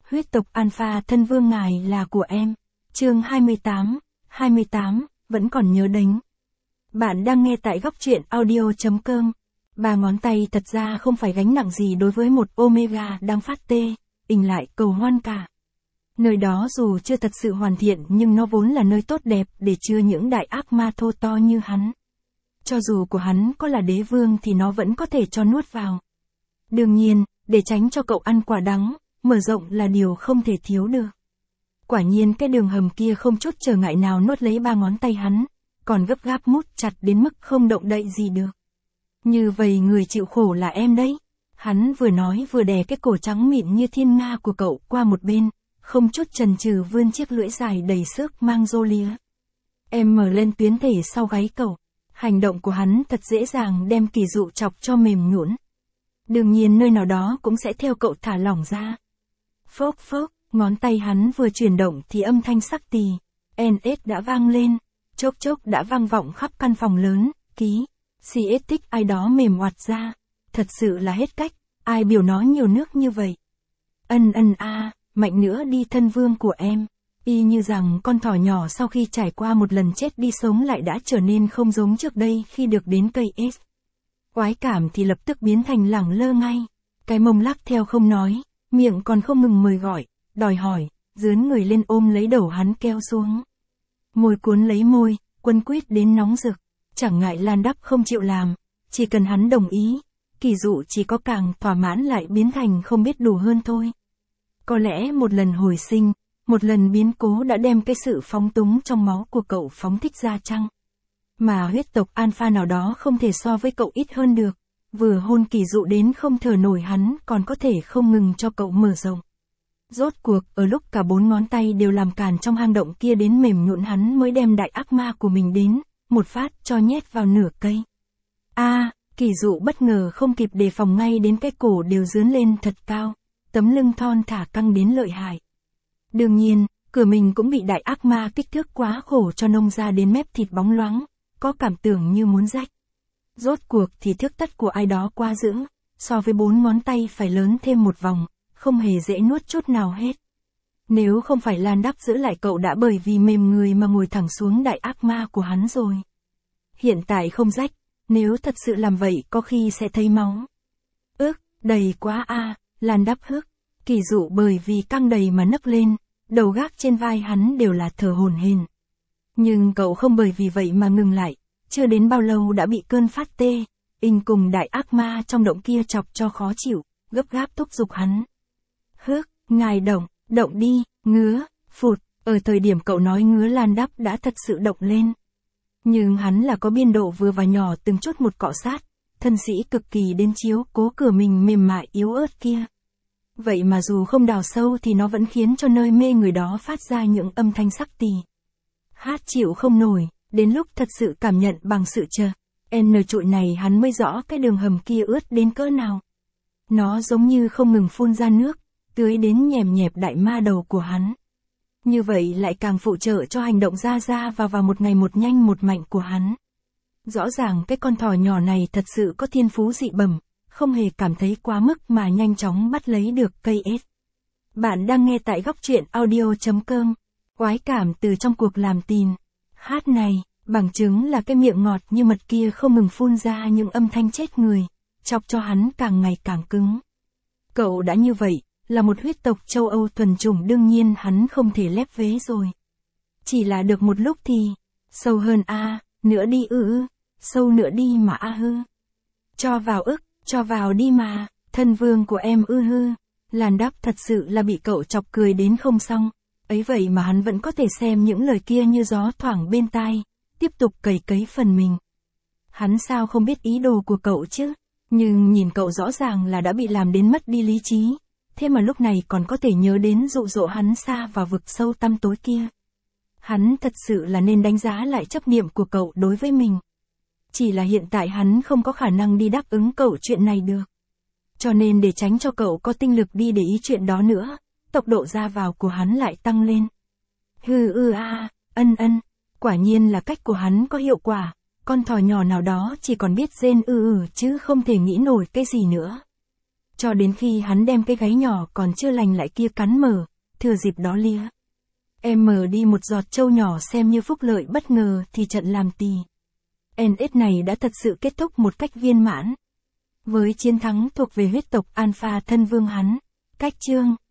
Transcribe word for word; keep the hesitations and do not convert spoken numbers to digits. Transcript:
Huyết tộc Alpha thân vương ngài là của em. Chương hai mươi tám, hai mươi tám, vẫn còn nhớ đánh. Bạn đang nghe tại góc truyện audio chấm com. Ba ngón tay thật ra không phải gánh nặng gì đối với một Omega đang phát tê, ình lại cầu hoan cả. Nơi đó dù chưa thật sự hoàn thiện nhưng nó vốn là nơi tốt đẹp để chứa những đại ác ma thô to như hắn. Cho dù của hắn có là đế vương thì nó vẫn có thể cho nuốt vào. Đương nhiên, để tránh cho cậu ăn quả đắng, mở rộng là điều không thể thiếu được. Quả nhiên cái đường hầm kia không chút trở ngại nào nuốt lấy ba ngón tay hắn, còn gấp gáp mút chặt đến mức không động đậy gì được. Như vậy người chịu khổ là em đấy. Hắn vừa nói vừa đè cái cổ trắng mịn như thiên nga của cậu qua một bên, không chút chần chừ vươn chiếc lưỡi dài đầy xước mang rô lía. Em mở lên tuyến thể sau gáy cậu. Hành động của hắn thật dễ dàng đem Kỳ Dụ chọc cho mềm nhũn. Đương nhiên nơi nào đó cũng sẽ theo cậu thả lỏng ra. Phốc phốc, ngón tay hắn vừa chuyển động thì âm thanh sắc tì, en ét đã vang lên, chốc chốc đã vang vọng khắp căn phòng lớn, ký, xê ét tích ai đó mềm oặt ra. Thật sự là hết cách, ai biểu nó nhiều nước như vậy. Ân ân a, mạnh nữa đi thân vương của em. Y như rằng con thỏ nhỏ sau khi trải qua một lần chết đi sống lại đã trở nên không giống trước đây khi được đến cây S. Quái cảm thì lập tức biến thành lẳng lơ ngay. Cái mông lắc theo không nói, miệng còn không ngừng mời gọi, đòi hỏi, dướn người lên ôm lấy đầu hắn kéo xuống. Môi cuốn lấy môi, quấn quýt đến nóng rực, chẳng ngại Lan Đắp không chịu làm, chỉ cần hắn đồng ý, Kỳ Dụ chỉ có càng thỏa mãn lại biến thành không biết đủ hơn thôi. Có lẽ một lần hồi sinh, một lần biến cố đã đem cái sự phóng túng trong máu của cậu phóng thích ra chăng? Mà huyết tộc Alpha nào đó không thể so với cậu ít hơn được, vừa hôn Kỳ Dụ đến không thở nổi hắn còn có thể không ngừng cho cậu mở rộng. Rốt cuộc, ở lúc cả bốn ngón tay đều làm cản trong hang động kia đến mềm nhũn hắn mới đem đại ác ma của mình đến, một phát cho nhét vào nửa cây. A, à, Kỳ Dụ bất ngờ không kịp đề phòng ngay đến cái cổ đều dướn lên thật cao, tấm lưng thon thả căng đến lợi hại. Đương nhiên, cửa mình cũng bị đại ác ma kích thước quá khổ cho nông ra đến mép thịt bóng loáng, có cảm tưởng như muốn rách. Rốt cuộc thì thước tất của ai đó quá dữ, so với bốn ngón tay phải lớn thêm một vòng, không hề dễ nuốt chút nào hết. Nếu không phải Lan Đắp giữ lại cậu đã bởi vì mềm người mà ngồi thẳng xuống đại ác ma của hắn rồi. Hiện tại không rách, nếu thật sự làm vậy có khi sẽ thấy máu. Ước, đầy quá a, à, Lan Đắp hức. Kỳ Dụ bởi vì căng đầy mà nấc lên, đầu gác trên vai hắn đều là thở hổn hển. Nhưng cậu không bởi vì vậy mà ngừng lại, chưa đến bao lâu đã bị cơn phát tê, inh cùng đại ác ma trong động kia chọc cho khó chịu, gấp gáp thúc giục hắn. Hước, ngài động, động đi, ngứa, phụt, ở thời điểm cậu nói ngứa Lan Đắp đã thật sự động lên. Nhưng hắn là có biên độ vừa và nhỏ từng chút một cọ sát, thân sĩ cực kỳ đến chiếu cố cửa mình mềm mại yếu ớt kia. Vậy mà dù không đào sâu thì nó vẫn khiến cho nơi mê người đó phát ra những âm thanh sắc tì. Hát chịu không nổi, đến lúc thật sự cảm nhận bằng sự chờ, N trụi này hắn mới rõ cái đường hầm kia ướt đến cỡ nào. Nó giống như không ngừng phun ra nước, tưới đến nhèm nhẹp đại ma đầu của hắn. Như vậy lại càng phụ trợ cho hành động ra ra và vào một ngày một nhanh một mạnh của hắn. Rõ ràng cái con thỏ nhỏ này thật sự có thiên phú dị bẩm, không hề cảm thấy quá mức mà nhanh chóng bắt lấy được cây S. Bạn đang nghe tại góc truyện audio chấm com. Quái cảm từ trong cuộc làm tin. Hát này, bằng chứng là cái miệng ngọt như mật kia không ngừng phun ra những âm thanh chết người, chọc cho hắn càng ngày càng cứng. Cậu đã như vậy, là một huyết tộc châu Âu thuần chủng đương nhiên hắn không thể lép vế rồi. Chỉ là được một lúc thì, sâu hơn a, à, nữa đi ư ư, sâu nữa đi mà a à hư. Cho vào ức, cho vào đi mà, thân vương của em ư hư. Lan Đắp thật sự là bị cậu chọc cười đến không xong, ấy vậy mà hắn vẫn có thể xem những lời kia như gió thoảng bên tai, tiếp tục cày cấy phần mình. Hắn sao không biết ý đồ của cậu chứ, nhưng nhìn cậu rõ ràng là đã bị làm đến mất đi lý trí, thế mà lúc này còn có thể nhớ đến dụ dỗ hắn xa vào vực sâu tăm tối kia. Hắn thật sự là nên đánh giá lại chấp niệm của cậu đối với mình. Chỉ là hiện tại hắn không có khả năng đi đáp ứng cậu chuyện này được. Cho nên để tránh cho cậu có tinh lực đi để ý chuyện đó nữa, tốc độ ra vào của hắn lại tăng lên. Hừ ư a, ân ân, quả nhiên là cách của hắn có hiệu quả, con thỏ nhỏ nào đó chỉ còn biết rên ư ư chứ không thể nghĩ nổi cái gì nữa. cho đến khi hắn đem cái gáy nhỏ còn chưa lành lại kia cắn mở, thừa dịp đó lia. Em mở đi một giọt trâu nhỏ xem như phúc lợi bất ngờ thì trận làm tỳ en ét này đã thật sự kết thúc một cách viên mãn. Với chiến thắng thuộc về huyết tộc Alpha thân vương hắn, cách chương